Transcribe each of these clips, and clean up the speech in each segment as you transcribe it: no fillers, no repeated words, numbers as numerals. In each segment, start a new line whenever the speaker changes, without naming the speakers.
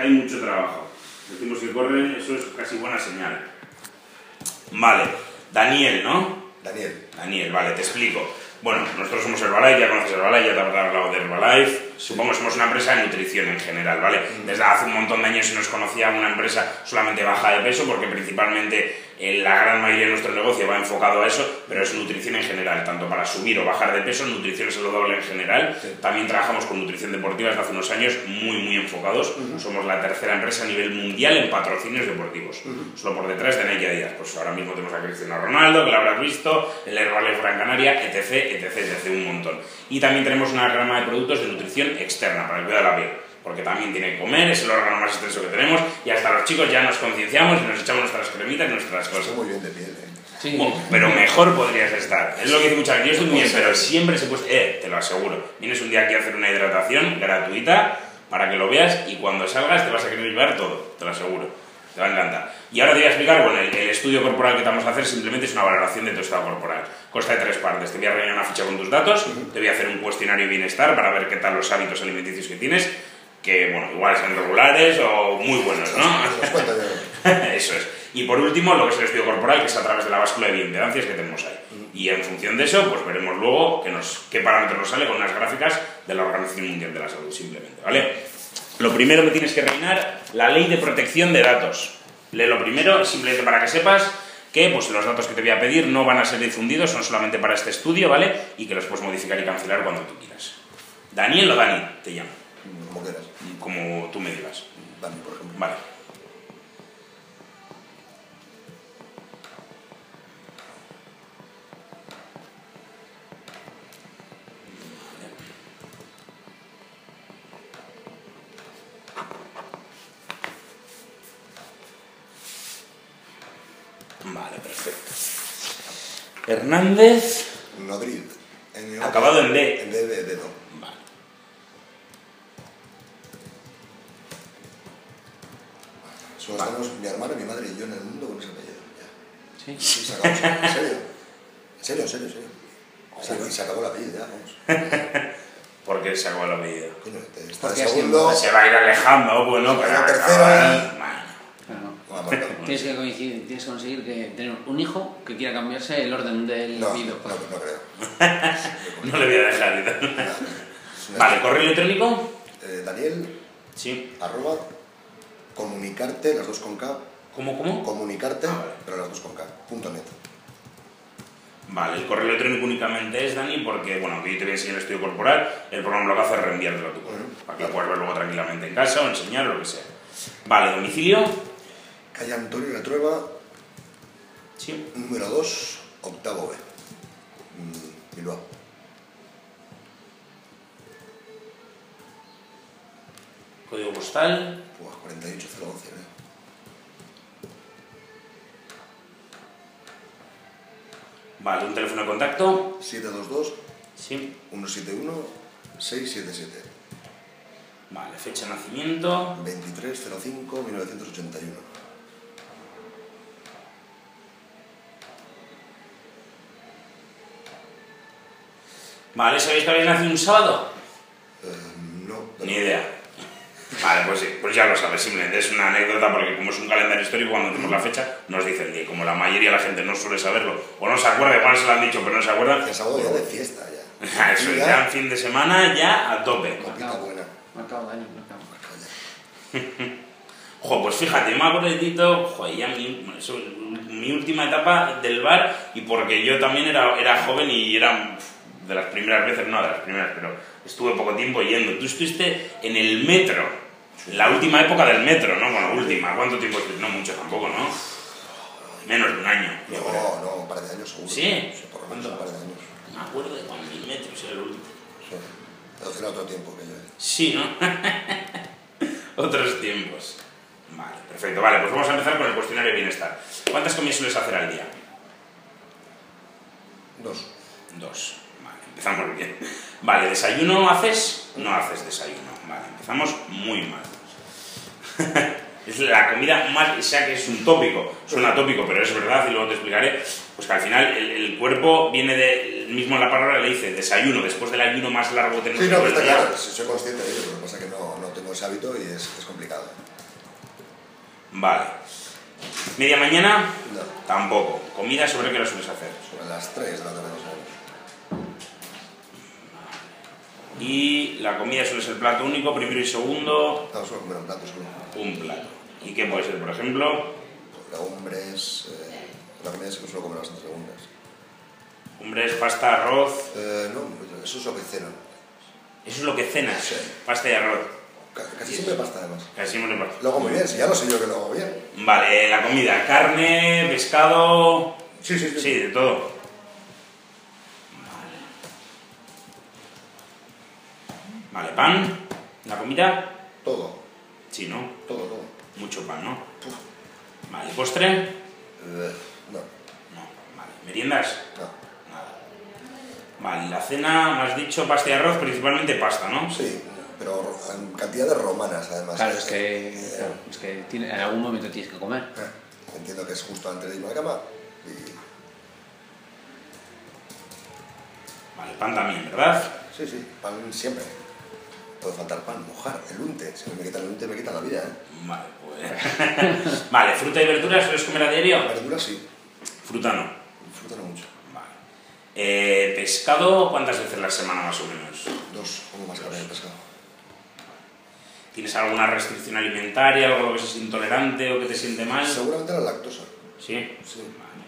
que hay mucho trabajo. Decimos que corren, eso es casi buena señal. Vale, Daniel, ¿no? Daniel, vale, te explico. Bueno, nosotros somos Herbalife, ya conoces Herbalife, ya te habrá hablado de Herbalife. Supongo que somos una empresa de nutrición en general, ¿vale? Desde hace un montón de años se nos conocía una empresa solamente baja de peso, porque principalmente la gran mayoría de nuestro negocio va enfocado a eso, pero es nutrición en general, tanto para subir o bajar de peso, nutrición saludable en general. Sí. También trabajamos con nutrición deportiva desde hace unos años, muy enfocados. Somos la tercera empresa a nivel mundial en patrocinios deportivos. Solo por detrás de Nike Adidas. Pues ahora mismo tenemos a Cristiano Ronaldo, que lo habrás visto, el Herbalife Gran Canaria, etc, un montón. Y también tenemos una gama de productos de nutrición externa para el cuidado de la piel, porque también tiene que comer, es el órgano más extenso que tenemos, y hasta los chicos ya nos concienciamos y nos echamos nuestras cremitas y nuestras cosas.
Estoy muy bien de piel,
Sí. Bueno, pero mejor podrías estar. Es lo que dice mucha gente. Yo estoy muy bien, pero siempre se puede... te lo aseguro. Vienes un día aquí a hacer una hidratación gratuita para que lo veas, y cuando salgas te vas a querer llevar todo, te lo aseguro. Te va a encantar. Y ahora te voy a explicar, bueno, el estudio corporal que te vamos a hacer simplemente es una valoración de tu estado corporal. Consta de 3 partes. Te voy a rellenar una ficha con tus datos, te voy a hacer un cuestionario de bienestar para ver qué tal los hábitos alimenticios que tienes, que, bueno, igual sean regulares o muy buenos, ¿no? Eso es. Y por último, lo que es el estudio corporal, que es a través de la báscula de bioimpedancias que tenemos ahí. Y en función de eso, pues veremos luego qué parámetros nos sale con unas gráficas de la Organización Mundial de la Salud, simplemente, ¿vale? Lo primero que tienes que rellenar, la Ley de Protección de Datos. Lee lo primero, simplemente para que sepas que pues, los datos que te voy a pedir no van a ser difundidos, son solamente para este estudio, ¿vale? Y que los puedes modificar y cancelar cuando tú quieras. ¿Daniel o Dani te llamo?
Como quieras.
Como tú me digas.
Dani, por ejemplo.
Vale. Vale, perfecto. Hernández.
Nodrid.
Acabado en D.
En D de dedo.
Vale.
Solo estamos mi hermano, mi madre y yo en el mundo con ese apellido. Ya.
¿Sí?
Sí, se acabó. En serio. Se acabó el apellido, ya, vamos.
¿Por qué se acabó el apellido?
Coño, está de segundo.
Se va a ir alejando, bueno, pero
la tercera.
Tienes que conseguir tener un hijo que quiera cambiarse el orden del apellido.
No creo.
No le voy a dejar y tal. Vale, ¿correo electrónico?
Daniel.
Sí.
@ comunicarte, las dos con K.
¿Cómo?
Comunicarte, pero las dos con K. .net.
Vale, el correo electrónico únicamente es Dani porque, bueno, que yo te voy a enseñar el estudio corporal, el programa lo que hace es reenviártelo a tu correo, para que lo puedas ver luego tranquilamente en casa o enseñar o lo que sea. Vale, domicilio.
Calle Antonio La Trueba.
Sí.
Número 2, octavo B. Bilbao.
Código postal.
48011, ¿eh?
Vale, un teléfono de contacto.
722
Sí.
171 677.
Vale, fecha de nacimiento.
23/05/1981.
Vale, ¿sabéis que habéis nacido un sábado?
No.
Ni idea. Vale, pues sí, pues ya lo sabes, simplemente es una anécdota porque como es un calendario histórico, cuando tenemos la fecha nos dice el día. Como la mayoría de la gente no suele saberlo, o no se acuerda, igual se lo han dicho pero no se acuerdan.
El sábado ya de fiesta, ya.
Eso es, ya en fin de semana, ya a tope.
Copita buena.
Marcado, Dani, marcado.
Jo, pues fíjate, me acuerdo de Tito, joder, ya mi última etapa del bar, y porque yo también era joven y era de las primeras veces, no de las primeras, pero estuve poco tiempo yendo. Tú estuviste en el metro, la última época del metro, ¿no? Bueno, última, ¿cuánto tiempo estuviste? No mucho tampoco, ¿no? Menos de un año.
No, un par de años seguro.
¿Sí?
Por lo menos un par de años.
Me acuerdo de cuando el metro era el último.
Sí, era otro tiempo que yo.
Sí, ¿no? Otros tiempos. Vale, perfecto. Vale, pues vamos a empezar con el cuestionario de bienestar. ¿Cuántas comidas sueles hacer al día?
2.
Vale, empezamos bien. Vale, ¿desayuno haces? No haces desayuno. Vale, empezamos muy mal. Es la comida más, o sea que es un tópico, suena tópico, pero es verdad y luego te explicaré, pues que al final el cuerpo viene de, mismo en la palabra le dice desayuno, después del ayuno más largo que tenemos.
Sí, no, está claro, soy consciente de ello, pero lo que pasa es que no tengo tengo ese hábito y es complicado.
Vale. ¿Media mañana?
No,
Tampoco. ¿Comida sobre qué lo sueles hacer?
sobre las 3 de la tarde más o menos.
Y la comida suele ser plato único, primero y segundo.
No, suelo comer un plato solo.
Un plato. ¿Y qué puede ser, por ejemplo?
Legumbres, la comida sí que suelo comer bastantes legumbres.
Legumbres, pasta, arroz.
No, pues eso es lo que ceno.
Eso es lo que cenas.
Sí.
Pasta y arroz.
Casi siempre pasta además.
Casi siempre pasta.
Lo hago muy bien, si ya lo sé yo que lo hago bien.
Vale, la comida. Carne, pescado.
Sí.
Sí, de todo. Vale, pan. ¿La comida?
Todo,
Sí, ¿no?
todo.
Mucho pan, ¿no?
Puf.
Vale, ¿postre?
No,
No. Vale, ¿meriendas?
no.
Nada. Vale, la cena, me has dicho pasta y arroz, principalmente pasta, ¿no?
Sí, pero en cantidades romanas además.
Claro, es que en algún momento tienes que comer.
Entiendo que es justo antes de irme a la cama. Y...
Vale, pan también, ¿verdad?
Sí, pan siempre. Puede faltar pan, mojar, el unte. Si no me quitan el unte, me quitan la vida, ¿eh?
Vale, pues... Vale, ¿fruta y verduras sueles comer a diario?
Verdura sí,
Fruta no.
fruta no mucho.
Vale. ¿Pescado cuántas veces a la semana más o menos?
2, como más grave el pescado.
¿Tienes alguna restricción alimentaria, algo a lo que seas intolerante o que te siente mal?
Seguramente la lactosa.
¿Sí?
Sí.
Vale.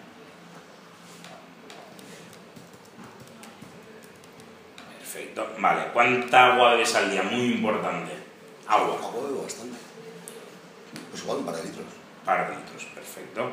Perfecto. Vale, ¿cuánta agua bebes al día? Muy importante. Agua.
Agua bebo bastante. Pues igual un par de litros.
Par de litros, perfecto.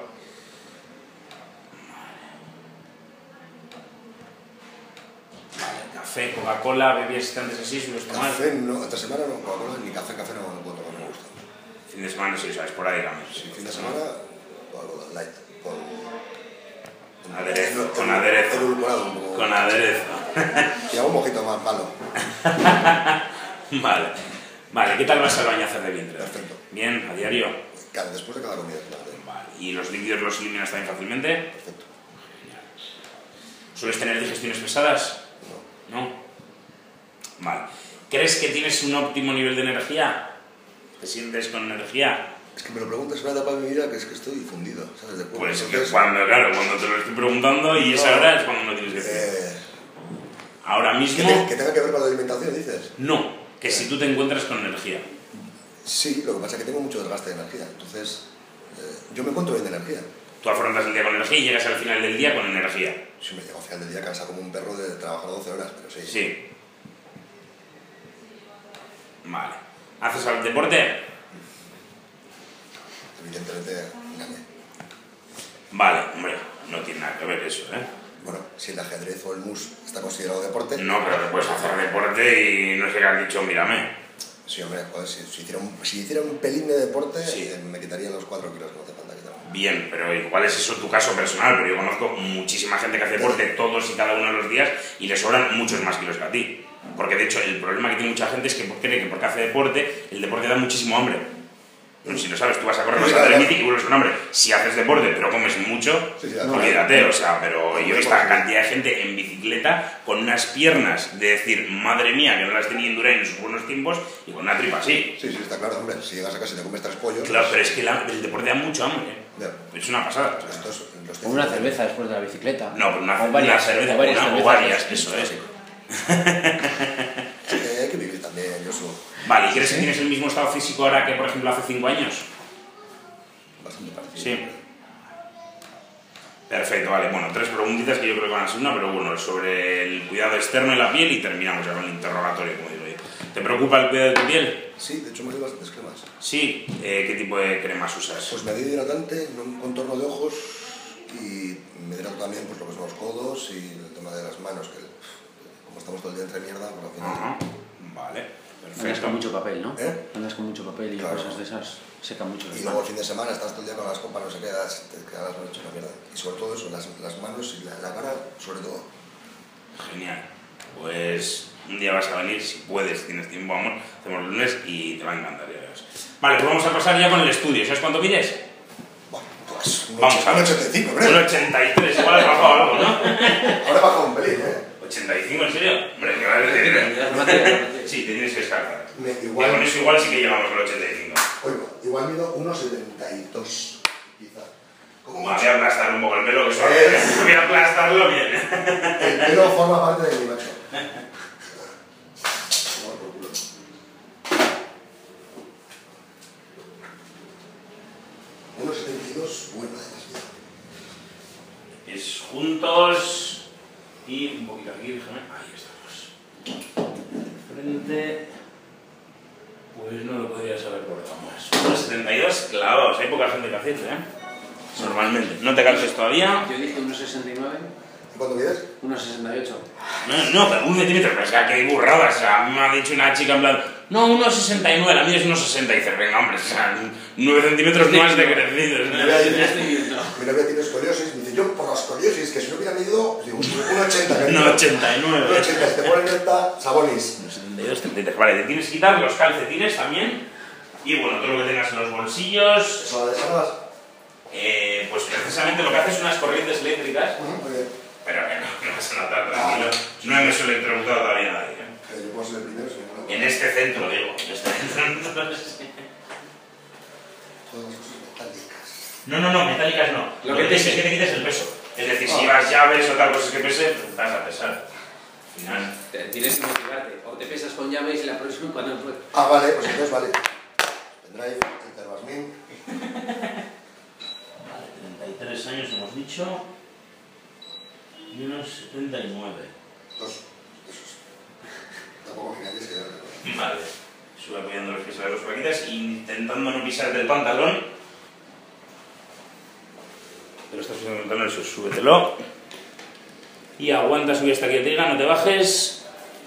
Vale, café, Coca-Cola, bebidas antes así, sueles tomar.
Café no, esta semana no, Coca-Cola ni café no puedo tomar, no me gusta.
Fin de semana sí, o sea, esporádicamente.
Sí, fin de semana, Coca-Cola light, con
Aderezo, con aderezo.
edulcorado un poco.
Con aderezo.
Y hago un mojito más malo.
Vale. Vale, ¿qué tal vas al baño a hacer de vientre?
Perfecto.
Bien, a diario.
Después de cada comida, claro.
Vale. ¿Y los líquidos los eliminas también fácilmente?
Perfecto.
¿Sueles tener digestiones pesadas?
No.
¿No? Vale. ¿Crees que tienes un óptimo nivel de energía? ¿Te sientes con energía?
Es que me lo preguntas en una etapa de mi vida que es que estoy fundido, ¿sabes? De
Pues que
entonces,
cuando te lo estoy preguntando y esa hora es cuando no tienes que decir. Ahora mismo...
que tenga que ver con la alimentación, dices.
No, que si tú te encuentras con energía.
Sí, lo que pasa es que tengo mucho desgaste de energía, entonces yo me encuentro bien de energía.
Tú afrontas el día con energía y llegas al final del día con energía.
Si me llego al final del día cansado como un perro de trabajar 12 horas, pero sí.
Sí. Vale. ¿Haces algún deporte?
Evidentemente, engañé.
Vale, hombre, no tiene nada que ver eso, ¿eh?
Bueno, si el ajedrez o el mus está considerado deporte...
No, pero te puedes hacer deporte y no sé qué has dicho, mírame.
Sí, hombre, joder, si hiciera un pelín de deporte,
Sí.
Me quitarían los 4 kilos que no hace falta quitar.
Bien, pero igual es eso tu caso personal, pero yo conozco muchísima gente que hace deporte todos y cada uno de los días y le sobran muchos más kilos que a ti. Porque de hecho el problema que tiene mucha gente es que cree que porque hace deporte, el deporte da muchísimo hambre. Bueno, si lo sabes, tú vas a correr, vas a hacer el mítico y vuelves con hambre. Si haces deporte pero comes mucho,
Sí,
olvídate, o sea, pero yo he visto a cantidad de gente en bicicleta con unas piernas de decir, madre mía, que no las tenía Indurain en sus buenos tiempos y con una tripa así.
Sí, está claro, hombre. Si llegas a casa y te comes 3 pollos...
Claro, pero es que el deporte da mucho hambre.
Ya.
Es una pasada.
Los
O una cerveza después de la bicicleta.
No, pero una
varias,
cerveza,
o varias
o
cervezas.
varias, eso es.
Hay que vivir también, Josu.
Vale, ¿y crees que tienes el mismo estado físico ahora que, por ejemplo, hace 5 años?
Bastante parecido.
Sí. Perfecto, vale. Bueno, 3 preguntitas que yo creo que van a ser una, pero bueno, sobre el cuidado externo de la piel y terminamos ya con el interrogatorio, como digo yo. ¿Te preocupa el cuidado de tu piel?
Sí, de hecho me doy bastantes cremas.
Sí. ¿Qué tipo de cremas usas?
Pues me doy hidratante, un contorno de ojos y me hidrato también pues, lo que son los codos y el tema de las manos, que como estamos todo el día entre mierda, pues al final...
Ajá. Vale,
Andas
perfecto.
con mucho papel, ¿no?
¿Eh?
Andas con mucho papel y
Claro.
cosas de esas. Seca mucho.
Y luego el fin de semana estás todo el día con las copas, no sé qué, te quedas las manos hechas una mierda. Y sobre todo eso, las manos y la cara, sobre todo.
Genial. Pues un día vas a venir, si puedes, tienes tiempo, amor, hacemos el lunes y te va a encantar, ya verás. Vale, pues vamos a pasar ya con el estudio. ¿Sabes cuánto mides?
Bueno, pues
Vamos a
un
ver.
85,
Un
creo.
83, igual has bajado algo, ¿no?
Ahora he bajado un pelín, ¿eh?
85, ¿en serio? Hombre, ¿qué vas a decir? Sí, te tienes que descartar.
Igual,
con eso igual sí que llegamos al 85.
Oiga, igual mido 1,72, quizá.
Voy a aplastar un poco el pelo, que eso voy a aplastarlo bien.
El pelo forma parte de mi macho. 1,72, bueno, además.
Es juntos y un poquito aquí, déjame. Ahí estamos. Frente. Pues no lo podrías haber cortado más. 1,72 clavados, hay poca gente que hace eso, Normalmente. ¿No te calces todavía?
Yo dije 1,69.
¿Cuánto mides?
1,68.
No, pero 1 centímetro, pero es que aquí hay burradas. O sea, me ha dicho una chica en plan, no, 1,69, la mía es 1,60. Y dices, venga, hombre, o sea, 9 centímetros más de crecidos.
Mi novia tiene escoliosis, me dice, yo por la escoliosis, que si no hubiera medido, digo, 1,80.
1,89.
1,80, si te pones recta, Sabonis.
1,72, 33. Vale, te tienes que quitar los calcetines también. Y bueno, todo lo que tengas en los bolsillos.
¿Eso la desarmas?
Pues precisamente lo que hace son unas corrientes eléctricas.
Muy bien.
Pero que no vas a notar, tranquilo. No hemos electrocutado todavía a nadie.
Yo puedo ser el primero, si no.
En este centro, digo. En este centro.
Todas las cosas metálicas.
No, metálicas no. Lo que tienes es que te quites el peso. Es decir, si llevas llaves o tal cosas que pese, pues vas a pesar. Al final.
Tienes que motivarte. O te pesas con llaves y la próxima cuando no puedes.
Vale, pues entonces vale. Pendrive, Interbasmin.
Vale, 33 años hemos dicho. Y unos 79.
Dos. Esos. Tampoco gigantes que ya no.
Vale. Sube apoyando los pies a las dos plaquitas, intentando no pisarte el pantalón. Pero estás pisando el pantalón, eso, súbetelo. Y aguanta, subir hasta aquí te diga, no te bajes.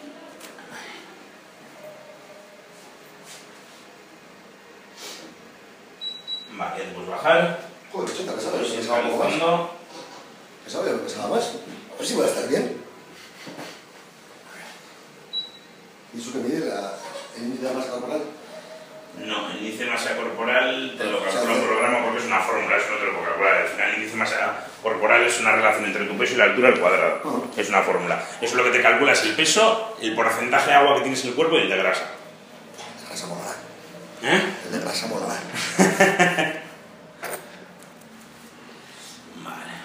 Vale, ya te puedes bajar.
Joder, 80, pesado.
Pues si
Pesaba un poco más.
escalzando.
Pesaba, yo pesaba más. A ver si voy a estar bien. ¿Y eso que mide el índice de masa corporal?
No, el índice de masa corporal te lo calcula un programa porque es una fórmula, eso no te lo puedo calcular. Al final, el índice de masa corporal es una relación entre tu peso y la altura al cuadrado. Es una fórmula. Eso lo que te calcula es el peso, el porcentaje de agua que tienes en el cuerpo y el de grasa.
El de grasa molará.
¿Eh?
El de grasa molará.
Vale.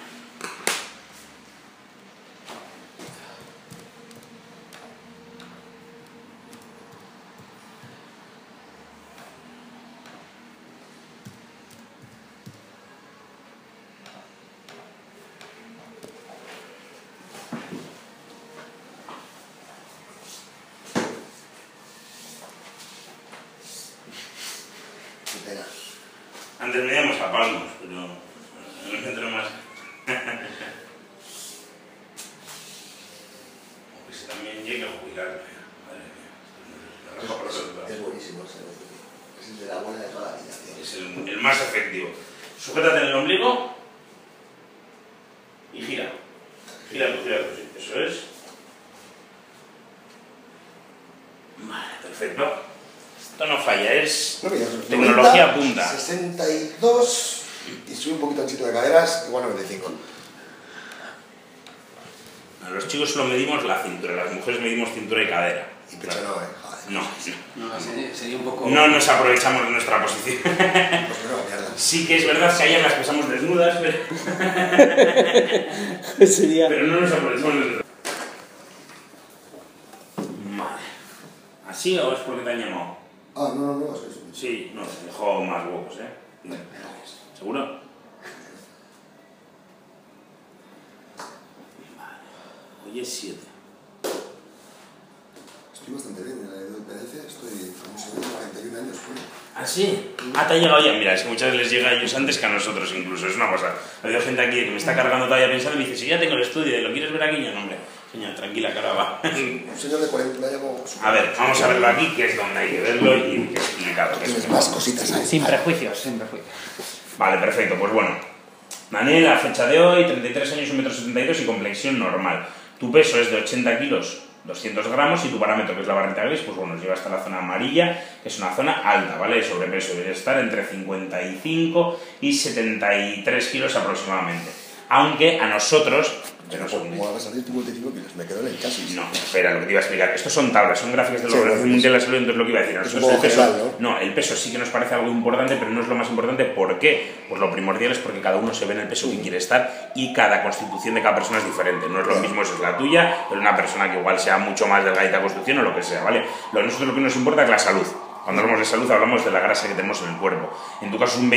Qué pena.
Antes medíamos a palmos, pero no me centro más. Pues también llega a jubilar. Madre mía.
Es buenísimo ese. Es el de la buena de toda la vida, tío.
Es el más efectivo. Sujétate en el ombligo y gira. Gira, sí, eso es. Vale, perfecto. Esto no falla, es
No, mira,
tecnología
90,
punta.
62 y sube un poquito anchito de caderas, igual 95.
A los chicos solo medimos la cintura, las mujeres medimos cintura y cadera.
Y pecho no, Joder.
No,
Sería un poco.
no nos aprovechamos de nuestra posición.
Pues no, mierda.
Sí que es verdad que ayer las pesamos desnudas, pero,
Sería.
pero no nos aprovechamos de nuestra. Vale. ¿Así o es porque te han llamado?
Ah, no, es eso.
Sí, no, te dejo más huevos, ¿Seguro? Vale. Hoy es 7.
Estoy bastante bien en la independencia, estoy como se ve, 41 años, coño.
¿Ah, sí? Ah, te ha llegado ya. Mira, es que muchas veces les llega a ellos antes que a nosotros incluso. Es una cosa. Ha habido gente aquí que me está cargando todavía pensando y me dice, si ya tengo el estudio, ¿lo quieres ver aquí? Yo, no, hombre. Señor, tranquila, cara, va.
Un señor de 40 años como...
A ver, vamos a verlo aquí, que es donde hay que verlo y que explicado.
Tienes más cositas ahí.
Sin prejuicios, sin prejuicios.
Vale, perfecto. Pues bueno. Daniel, a fecha de hoy, 33 años, 1,72 m y complexión normal. Tu peso es de 80 kilos, 200 gramos, y tu parámetro, que es la barrita gris, pues bueno, nos lleva hasta la zona amarilla, que es una zona alta, ¿vale? El sobrepeso debe estar entre 55 y 73 kilos aproximadamente. Aunque a nosotros, Pero
¿cómo vas a salir 55 kilos? Me quedo en el chasis.
No, espera, lo que te iba a explicar. Estos son tablas, son gráficas de la Organización Mundial de la Salud, entonces lo que iba a decir. Nosotros el peso,
general,
¿no? El peso sí que nos parece algo importante, pero no es lo más importante. ¿Por qué? Pues lo primordial es porque cada uno se ve en el peso que quiere estar y cada constitución de cada persona es diferente. No es lo mismo, eso es la tuya, pero una persona que igual sea mucho más delgadita constitución o lo que sea, ¿vale? Nosotros lo que nos importa es la salud. Cuando hablamos de salud hablamos de la grasa que tenemos en el cuerpo. En tu caso es un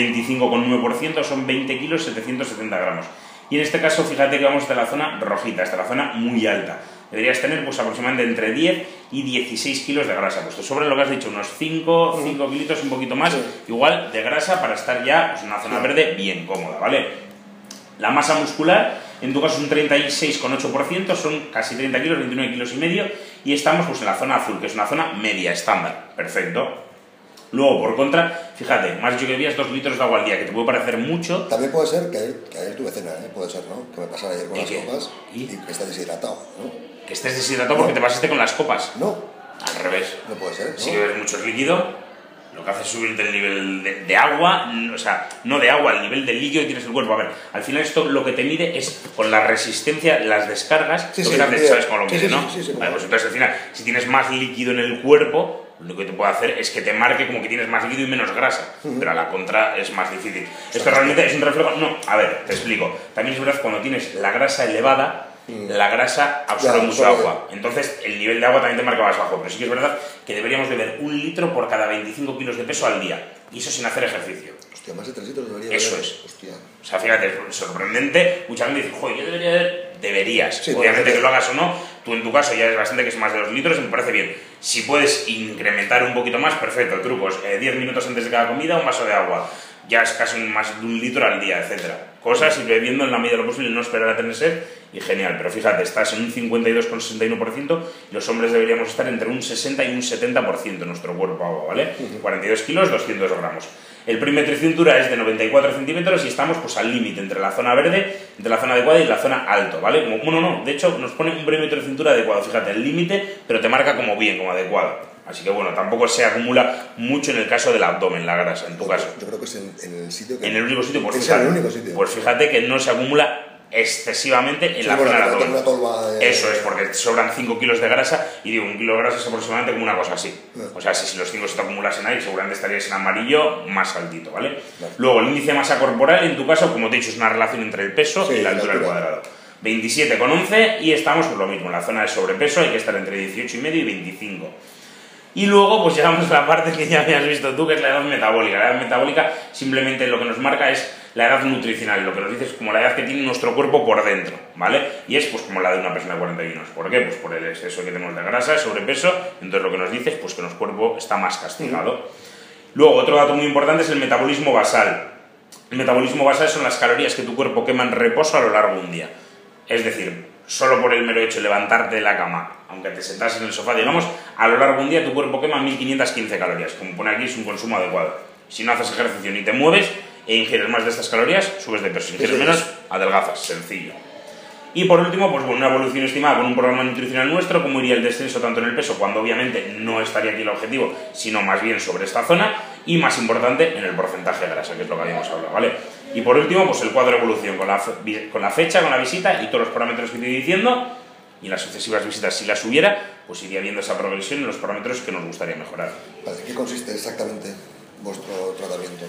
25,9%, son 20 kilos 770 gramos. Y en este caso, fíjate que vamos de la zona rojita, hasta la zona muy alta. Deberías tener pues aproximadamente entre 10 y 16 kilos de grasa. Pues te sobran lo que has dicho, unos 5 kilitos, un poquito más, igual de grasa para estar ya pues, en una zona verde bien cómoda, ¿vale? La masa muscular, en tu caso es un 36,8%, son casi 30 kilos, 29 kilos y medio, y estamos pues en la zona azul, que es una zona media, estándar. Perfecto. Luego, por contra, fíjate, más yo que bebías 2 litros de agua al día, que te puede parecer mucho.
También puede ser que ayer tuve cena, puede ser, ¿no? Que me pasara ayer con las copas y que estés deshidratado, ¿no?
Que estés deshidratado porque te pasaste con las copas.
No.
Al revés.
No puede ser, ¿no?
Si bebes mucho líquido, lo que hace es subirte el nivel de agua, o sea, no de agua, el nivel de líquido que tienes en el cuerpo. A ver, al final esto lo que te mide es con la resistencia, las descargas, lo que te hace, sabes cómo lo mide, ¿no? Vale, pues entonces al final, si tienes más líquido en el cuerpo, lo que te puede hacer es que te marque como que tienes más líquido y menos grasa, pero a la contra es más difícil. Esto realmente es un reflejo... No, a ver, te explico. También es verdad que cuando tienes la grasa elevada, la grasa absorbe mucho agua. Entonces el nivel de agua también te marca más bajo. Pero sí que es verdad que deberíamos beber 1 litro por cada 25 kilos de peso al día. Y eso sin hacer ejercicio.
Hostia, más de 3 litros debería
Eso
beber.
es.
Hostia.
O sea, fíjate, es sorprendente. Mucha gente dice, joder, yo debería beber... Deberías.
Sí,
obviamente que lo hagas o no. Tú en tu caso ya es bastante que es más de 2 litros y me parece bien. Si puedes incrementar un poquito más, perfecto. Trucos. 10 minutos antes de cada comida, un vaso de agua. Ya es casi más de 1 litro al día, etcétera. Cosas y bebiendo en la medida de lo posible, no esperar a tener sed y genial. Pero fíjate, estás en un 52,61% y los hombres deberíamos estar entre un 60 y un 70% en nuestro cuerpo agua, ¿vale? 42 kilos, 200 gramos. El perímetro y cintura es de 94 centímetros y estamos pues al límite entre la zona verde, entre la zona adecuada y la zona alto, ¿vale? Como, bueno, no, de hecho nos pone un perímetro de cintura adecuado, fíjate, el límite, pero te marca como bien, como adecuado. Así que bueno, tampoco se acumula mucho en el caso del abdomen, la grasa, en tu caso.
Yo creo que es en el sitio que...
En el único sitio, pues
es
fíjate,
el único sitio.
Pues fíjate que no se acumula excesivamente en la zona del abdomen. Eso es, porque sobran 5 kilos de grasa y digo, 1 kilo de grasa es aproximadamente como una cosa así. O sea, si los 5 se te acumulasen ahí, seguramente estarías en amarillo más altito, ¿vale? Luego, el índice de masa corporal, en tu caso, como te he dicho, es una relación entre el peso y la altura del cuadrado. 27,11 y estamos por lo mismo, en la zona de sobrepeso hay que estar entre 18,5 y 25. Y luego pues llegamos a la parte que ya me has visto tú, que es la edad metabólica. La edad metabólica simplemente lo que nos marca es la edad nutricional, lo que nos dice es como la edad que tiene nuestro cuerpo por dentro, ¿vale? Y es pues como la de una persona de 41 años. ¿Por qué? Pues por el exceso que tenemos de grasa, sobrepeso, entonces lo que nos dice es pues que nuestro cuerpo está más castigado. Luego, otro dato muy importante es el metabolismo basal. El metabolismo basal son las calorías que tu cuerpo quema en reposo a lo largo de un día. Es decir, solo por el mero hecho de levantarte de la cama, aunque te sentas en el sofá, digamos, a lo largo de un día tu cuerpo quema 1515 calorías, como pone aquí, es un consumo adecuado. Si no haces ejercicio ni te mueves e ingieres más de estas calorías, subes de peso. Si ingieres menos, adelgazas, sencillo. Y por último, pues bueno, una evolución estimada con un programa nutricional nuestro, cómo iría el descenso tanto en el peso, cuando obviamente no estaría aquí el objetivo, sino más bien sobre esta zona, y más importante, en el porcentaje de grasa, que es lo que habíamos hablado, ¿vale? Y por último, pues el cuadro de evolución, con la fecha, con la visita y todos los parámetros que estoy diciendo, y las sucesivas visitas, si las hubiera, pues iría viendo esa progresión en los parámetros que nos gustaría mejorar.
Vale, ¿qué consiste exactamente vuestro tratamiento?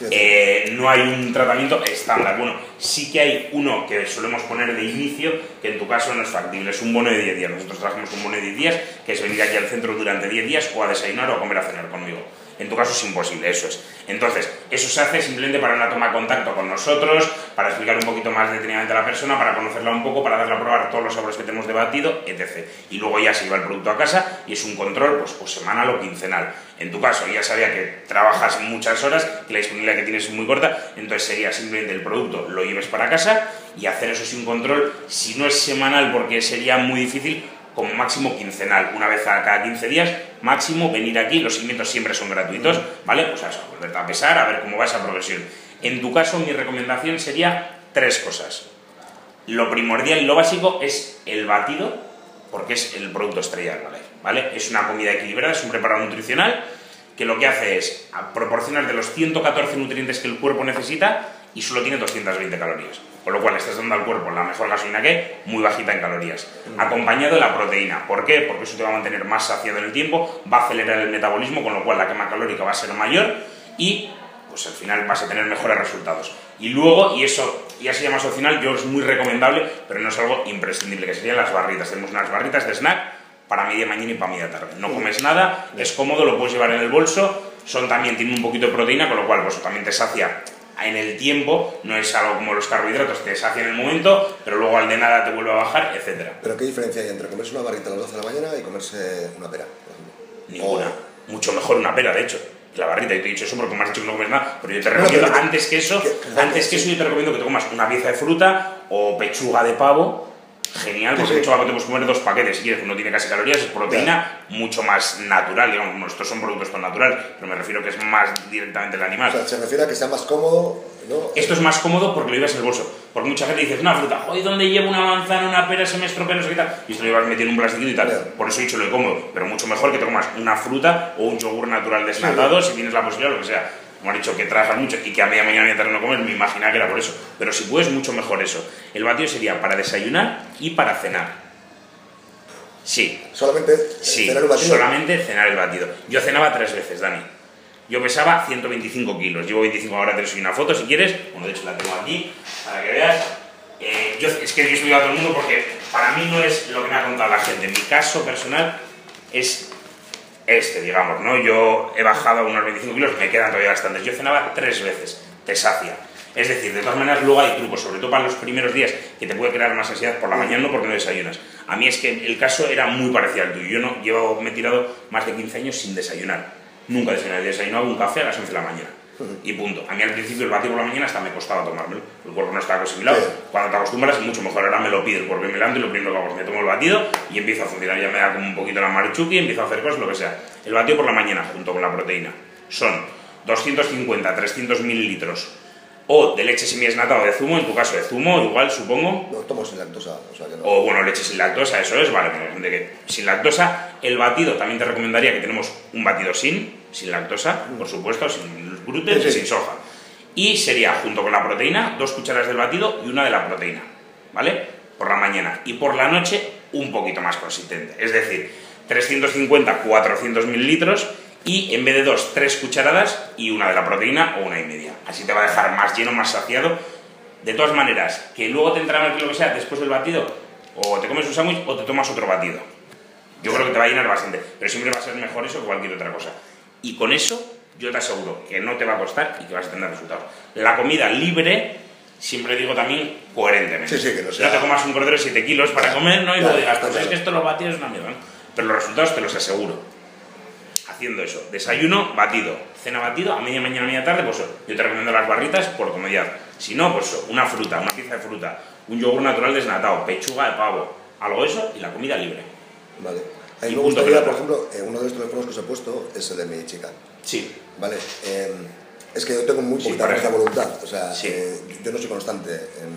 No hay un tratamiento estándar. Bueno, sí que hay uno que solemos poner de inicio, que en tu caso no es factible, es un bono de 10 días. Nosotros trabajamos con un bono de 10 días, que es venir aquí al centro durante 10 días o a desayunar o a comer a cenar conmigo. En tu caso es imposible, eso es. Entonces, eso se hace simplemente para una toma de contacto con nosotros, para explicar un poquito más detenidamente a la persona, para conocerla un poco, para darle a probar todos los sabores que tenemos debatido, etc. Y luego ya se lleva el producto a casa y es un control pues semanal o quincenal. En tu caso, ya sabía que trabajas muchas horas, que la disponibilidad que tienes es muy corta, entonces sería simplemente el producto lo lleves para casa y hacer eso sin control, si no es semanal porque sería muy difícil, como máximo quincenal, una vez a cada 15 días, máximo venir aquí, los seguimientos siempre son gratuitos, ¿vale? Pues a eso, volverte a pesar, a ver cómo va esa progresión. En tu caso, mi recomendación sería 3 cosas. Lo primordial y lo básico es el batido, porque es el producto estrella de la Life, ¿vale? Es una comida equilibrada, es un preparado nutricional que lo que hace es proporcionar de los 114 nutrientes que el cuerpo necesita y solo tiene 220 calorías. con lo cual estás dando al cuerpo la mejor gasolina que hay, muy bajita en calorías. Acompañado de la proteína. ¿Por qué? Porque eso te va a mantener más saciado en el tiempo, va a acelerar el metabolismo, con lo cual la quema calórica va a ser mayor y pues al final vas a tener mejores resultados. Y luego, y eso ya se llama opcional, yo es muy recomendable, pero no es algo imprescindible, que serían las barritas. Tenemos unas barritas de snack para media mañana y para media tarde. No comes nada, es cómodo, lo puedes llevar en el bolso, tienen un poquito de proteína, con lo cual pues también te sacia en el tiempo, no es algo como los carbohidratos, te sacia en el momento, pero luego al de nada te vuelve a bajar, etc.
¿Pero qué diferencia hay entre comerse una barrita a las 12 de la mañana y comerse una pera, por ejemplo?
Ninguna. Mucho mejor una pera, de hecho. La barrita, y te he dicho eso porque me has dicho que no comes nada, pero yo te recomiendo, antes que eso yo te recomiendo que te comas una pieza de fruta o pechuga de pavo. Genial, porque pechuga te puedes comer 2 paquetes, si quieres, no tiene casi calorías, es proteína mucho más natural, digamos, como estos son productos tan naturales, pero me refiero que es más directamente el animal.
O sea, se refiere a que sea más cómodo, ¿no?
Esto es más cómodo porque lo llevas en el bolso, porque mucha gente dice, una fruta, joder, ¿dónde llevo una manzana, una pera, se me estropea, no sé qué tal? Y esto lo llevas metido en un plastiquito y tal, por eso he dicho lo de cómodo, pero mucho mejor que te comas una fruta o un yogur natural desnatado, si tienes la posibilidad, lo que sea. Como han dicho que trabajas mucho y que a media mañana y a tarde no comes, me imaginaba que era por eso. Pero si puedes, mucho mejor eso. El batido sería para desayunar y para cenar. Sí.
¿Solamente cenar el batido?
Solamente cenar el batido. Yo cenaba 3 veces, Dani. Yo pesaba 125 kilos. Llevo 25 ahora, te subí una foto si quieres. Bueno, de hecho la tengo aquí, para que veas. Es que yo he subido a todo el mundo porque para mí no es lo que me ha contado la gente. Mi caso personal es digamos, ¿no? Yo he bajado unos 25 kilos, me quedan todavía bastantes. Yo cenaba 3 veces, te sacia. Es decir, de todas maneras, luego hay trucos, sobre todo para los primeros días, que te puede crear más ansiedad por la mañana, no porque no desayunas. A mí es que el caso era muy parecido al tuyo. Yo me he tirado más de 15 años sin desayunar. Nunca desayunaba un café a las 11 de la mañana. Y punto. A mí al principio el batido por la mañana hasta me costaba tomármelo. El cuerpo no estaba acostumbrado. Cuando te acostumbras es mucho mejor. Ahora me lo pide el cuerpo y me levanto y lo primero que hago es me tomo el batido y empiezo a funcionar. Ya me da como un poquito la marichuki y empiezo a hacer cosas, lo que sea. El batido por la mañana junto con la proteína son 250, 300 mililitros o de leche semidesnatada o de zumo, en tu caso de zumo, igual supongo.
No tomo sin lactosa, o sea que no.
O bueno, leche sin lactosa, eso es, vale, de que sin lactosa. El batido también te recomendaría que tenemos un batido sin lactosa, por supuesto, sin gluten, sin soja. Y sería, junto con la proteína, 2 cucharadas del batido y una de la proteína, ¿vale? Por la mañana. Y por la noche, un poquito más consistente. Es decir, 350, 400 mililitros y en vez de 2, 3 cucharadas y una de la proteína o 1,5. Así te va a dejar más lleno, más saciado. De todas maneras, que luego te entra mal que lo que sea después del batido, o te comes un sándwich o te tomas otro batido. Yo creo que te va a llenar bastante, pero siempre va a ser mejor eso que cualquier otra cosa. Y con eso, yo te aseguro que no te va a costar y que vas a tener resultados. La comida libre, siempre digo también coherentemente.
Sí, que no sea...
No te comas un cordero de 7 kilos para comer, ¿no? Y luego digas, pues es que esto los batidos es una mierda, ¿no? Pero los resultados te los aseguro. Haciendo eso, desayuno, batido, cena batido, a media mañana, a media tarde, pues yo te recomiendo las barritas por comodidad. Si no, pues una fruta, una pieza de fruta, un yogur natural desnatado, pechuga de pavo, algo de eso y la comida libre.
Vale. A mí me gustaría, por ejemplo, uno de estos teléfonos que os he puesto es el de mi chica.
Sí.
Vale. Es que yo tengo muy poquita fuerza de voluntad, o sea, yo no soy constante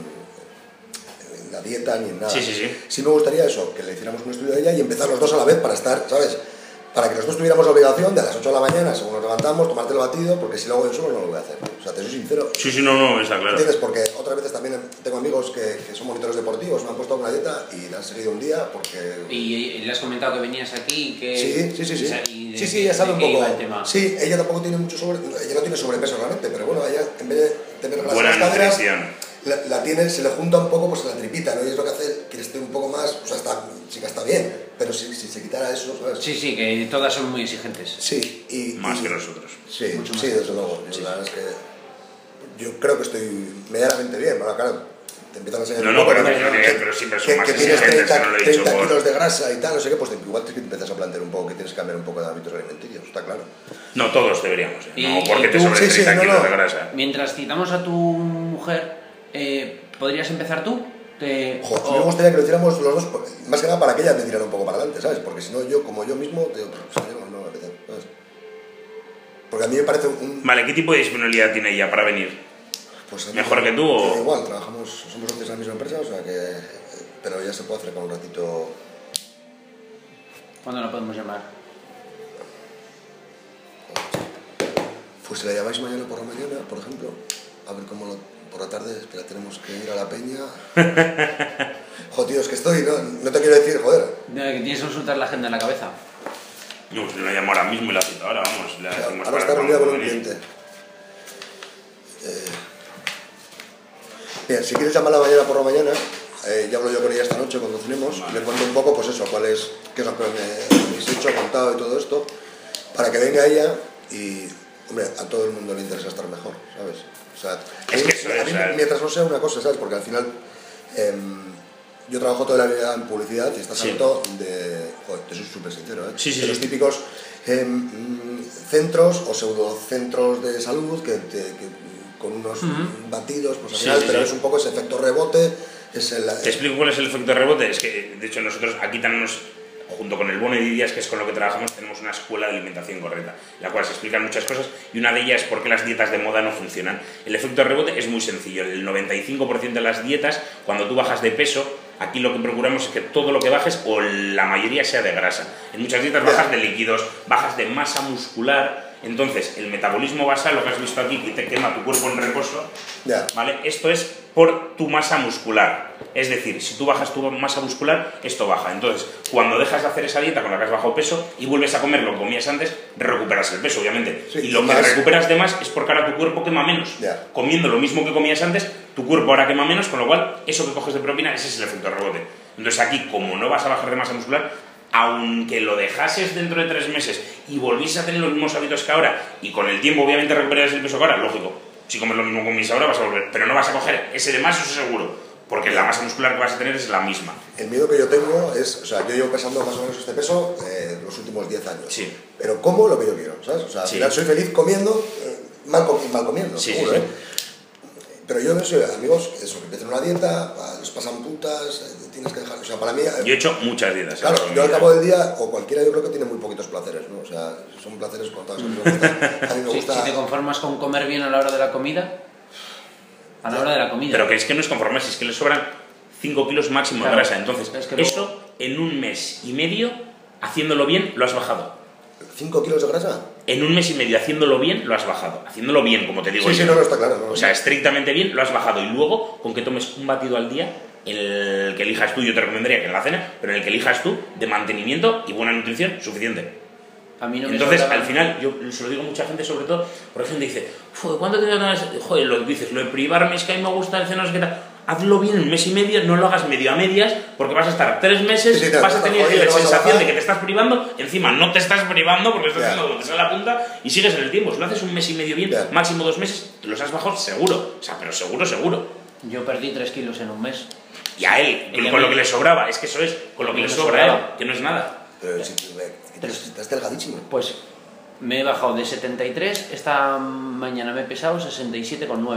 en la dieta ni en nada. Sí me gustaría eso, que le hiciéramos un estudio de ella y empezar los dos a la vez para estar, ¿sabes? Para que nosotros tuviéramos la obligación de a las 8 de la mañana, según nos levantamos, tomarte el batido, porque si lo hago yo solo no lo voy a hacer. O sea, te soy sincero.
Sí, no, está claro.
¿Entiendes? Porque otras veces también tengo amigos que son monitores deportivos, me han puesto una dieta y la han seguido un día porque...
¿Y le has comentado que venías aquí? Que...
Sí, ella sabe un poco. Sí, ella tampoco tiene mucho ella no tiene sobrepeso realmente, pero bueno, ella en vez de tener grasa en las caderas, la tiene, se le junta un poco pues la tripita, ¿no? Y es lo que hace que esté un poco más, o sea, está bien, pero si se quitara eso, ¿sabes?
Sí, que todas son muy exigentes.
Sí,
más que nosotros.
Sí, desde luego. La verdad es que yo creo que estoy medianamente bien, bueno, claro, te empiezan a enseñar
pero siempre son más
que tienes
exigentes,
30 kilos de grasa y tal, no sé qué, pues igual te empiezas a plantear un poco que tienes que cambiar un poco de hábitos alimenticios, está claro.
No, todos deberíamos, no porque te sobre 30 kilos de grasa.
Mientras citamos a tu mujer, ¿podrías empezar tú?
Joder, a mí me gustaría que lo hiciéramos los dos, más que nada para que ella me tirara un poco para adelante, ¿sabes? Porque si no, yo mismo, no me apetece, ¿sabes? Porque a mí me parece un...
Vale, ¿qué tipo de disponibilidad tiene ella para venir?
Pues
¿Mejor que tú o...?
Igual, somos socios en la misma empresa, o sea que... Pero ya se puede acercar un ratito...
¿Cuándo la podemos llamar?
Pues si la llamáis mañana por la mañana, por ejemplo... a ver cómo por la tarde, espera, tenemos que ir a la peña. Joder, tío, es que estoy, no te quiero decir, joder.
Que tienes que consultar la agenda en la cabeza.
No, pues le llamo ahora mismo y la cito ahora, vamos.
Ahora está reunida con un cliente. Bien, si quieres llamarla mañana por la mañana, ya hablo yo con ella esta noche cuando cenemos, y le cuento un poco, pues eso, qué es lo que me habéis hecho, contado y todo esto, para que venga ella y, hombre, a todo el mundo le interesa estar mejor, ¿sabes? O sea, a mí, mientras no sea una cosa, ¿sabes? Porque al final yo trabajo toda la vida en publicidad y estás harto de... Joder, te soy súper sincero, ¿eh? De los típicos centros o pseudocentros de salud que con unos batidos, pues al final, pero es un poco ese efecto rebote.
Te explico cuál es el efecto rebote. Es que, de hecho, nosotros aquí tenemos, junto con el bono de días, que es con lo que trabajamos, tenemos una escuela de alimentación correcta, en la cual se explican muchas cosas, y una de ellas es por qué las dietas de moda no funcionan. El efecto rebote es muy sencillo. El 95% de las dietas, cuando tú bajas de peso, aquí lo que procuramos es que todo lo que bajes, o la mayoría, sea de grasa. En muchas dietas bajas de líquidos, bajas de masa muscular. Entonces, el metabolismo basal, lo que has visto aquí, que te quema tu cuerpo en reposo, ¿vale? Esto es por tu masa muscular. Es decir, si tú bajas tu masa muscular, esto baja. Entonces, cuando dejas de hacer esa dieta con la que has bajado peso y vuelves a comer lo que comías antes, recuperas el peso, obviamente. Y lo que recuperas de más es porque ahora tu cuerpo quema menos. Comiendo lo mismo que comías antes, tu cuerpo ahora quema menos, con lo cual, eso que coges de proteína, ese es el efecto rebote. Entonces, aquí, como no vas a bajar de masa muscular, aunque lo dejases dentro de 3 meses y volvieses a tener los mismos hábitos que ahora, y con el tiempo obviamente recuperas el peso que ahora, lógico, si comes lo mismo que comías ahora vas a volver, pero no vas a coger ese de más, eso seguro, porque la masa muscular que vas a tener es la misma.
El miedo que yo tengo es, o sea, yo llevo pesando más o menos este peso los últimos 10 años, pero como lo que yo quiero, ¿sabes? O sea, al final soy feliz comiendo, mal comiendo, seguro, Pero yo no sé, amigos, eso, que empiezan una dieta, les pasan putas, tienes que dejar, o sea, para mí...
Yo he hecho muchas dietas.
Claro, yo al cabo del día, o cualquiera, yo creo que tiene muy poquitos placeres, ¿no? O sea, son placeres contados. A mí me gusta...
Si te conformas con comer bien a la hora de la comida,
Pero que es que no es conformarse, es que le sobran 5 kilos máximo de grasa. Entonces, es que eso en un mes y medio, haciéndolo bien, lo has bajado.
¿5 kilos de grasa?
En un mes y medio, haciéndolo bien, lo has bajado. Haciéndolo bien, como te digo.
Sí, no, está claro.
O sea, estrictamente bien, lo has bajado. Y luego, con que tomes un batido al día, el que elijas tú, yo te recomendaría que en la cena, pero en el que elijas tú, de mantenimiento y buena nutrición, suficiente.
A mí no me
Entonces, al final, yo se lo digo a mucha gente, sobre todo, por ejemplo, dice, ¿cuánto te ganas? Joder, lo dices, lo de privarme es que a mí me gusta el cenar, no sé qué tal. Hazlo bien un mes y medio, no lo hagas medio a medias, porque vas a estar 3 meses, vas a tener la sensación de que te estás privando, encima no te estás privando porque estás haciendo lo que sale a la punta y sigues en el tiempo. Si lo haces un mes y medio bien, máximo 2 meses, te los has bajado seguro. O sea, pero seguro.
Yo perdí 3 kilos en un mes.
Y a él, con lo que le sobraba, es que eso es, con lo que le sobra a él, que no es nada.
Pero estás delgadísimo.
Pues me he bajado de 73, esta mañana me he pesado 67,9.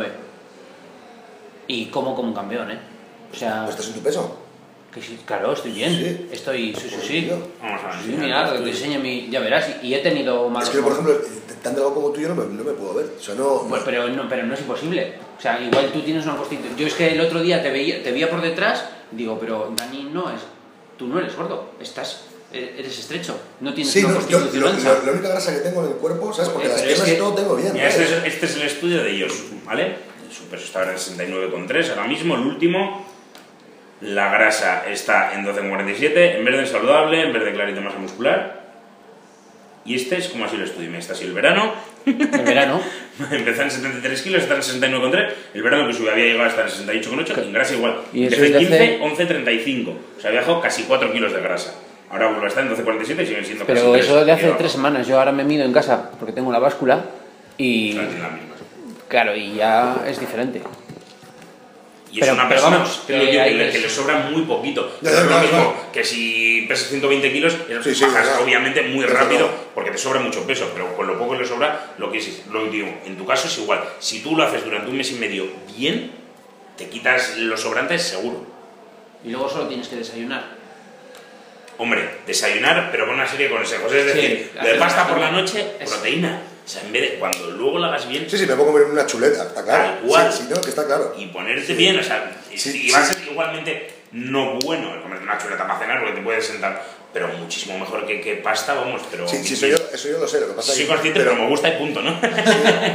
Y como un campeón, ¿eh? O sea...
¿Estás en tu peso?
Que sí, claro, estoy bien.
¿Sí?
Estoy... Sí.
Vamos a ver.
Sí, mira, te enseño mi... Ya verás, y he tenido malos...
Es que, por ejemplo, tan delgado como tú yo no me puedo ver. O sea, no...
Pues, pero no es imposible. O sea, igual tú tienes una constitución... Yo es que el otro día te veía por detrás, digo, pero Dani no es... Tú no eres gordo, eres estrecho, no tienes una constitución ancha.
La única grasa que tengo en el cuerpo, ¿sabes? Porque las piernas y todo tengo bien.
Mira, este es el estudio de ellos, ¿vale? Su peso está ahora en 69,3 ahora mismo, el último. La grasa está en 12,47, en verde saludable, en verde clarito masa muscular. Y este es como ha sido el estudio. Está así el verano.
El verano.
Empezó en 73 kilos, está en 69,3. El verano que subía había llegado hasta en 68,8. Y en grasa igual.
¿Y eso
desde
es de
15, 11,35. O sea, había bajado casi 4 kilos de grasa. Ahora vuelve a estar en 12,47 y siguen siendo casi 3.
Pero eso de hace 3 semanas. Yo ahora me mido en casa porque tengo la báscula y... Claro, y ya es diferente.
Y es una persona que le sobra muy poquito. No es lo mismo que si pesas 120 kilos, bajas obviamente muy rápido porque te sobra mucho peso, pero con lo poco que le sobra, lo que digo, en tu caso es igual. Si tú lo haces durante un mes y medio bien, te quitas los sobrantes seguro.
Y luego solo tienes que desayunar.
Hombre, desayunar, pero con una serie de consejos. Es decir, de pasta por la noche, proteína. O sea, en vez de cuando luego lo hagas bien...
Sí, me puedo comer una chuleta, está claro.
Tal cual.
Sí, no, que está claro.
Y ponerte bien, o sea, y va a ser igualmente no bueno el comerte una chuleta para cenar porque te puedes sentar, pero muchísimo mejor que pasta, vamos, pero...
Sí, eso yo lo sé, lo que pasa
soy consciente, pero me gusta y punto, ¿no?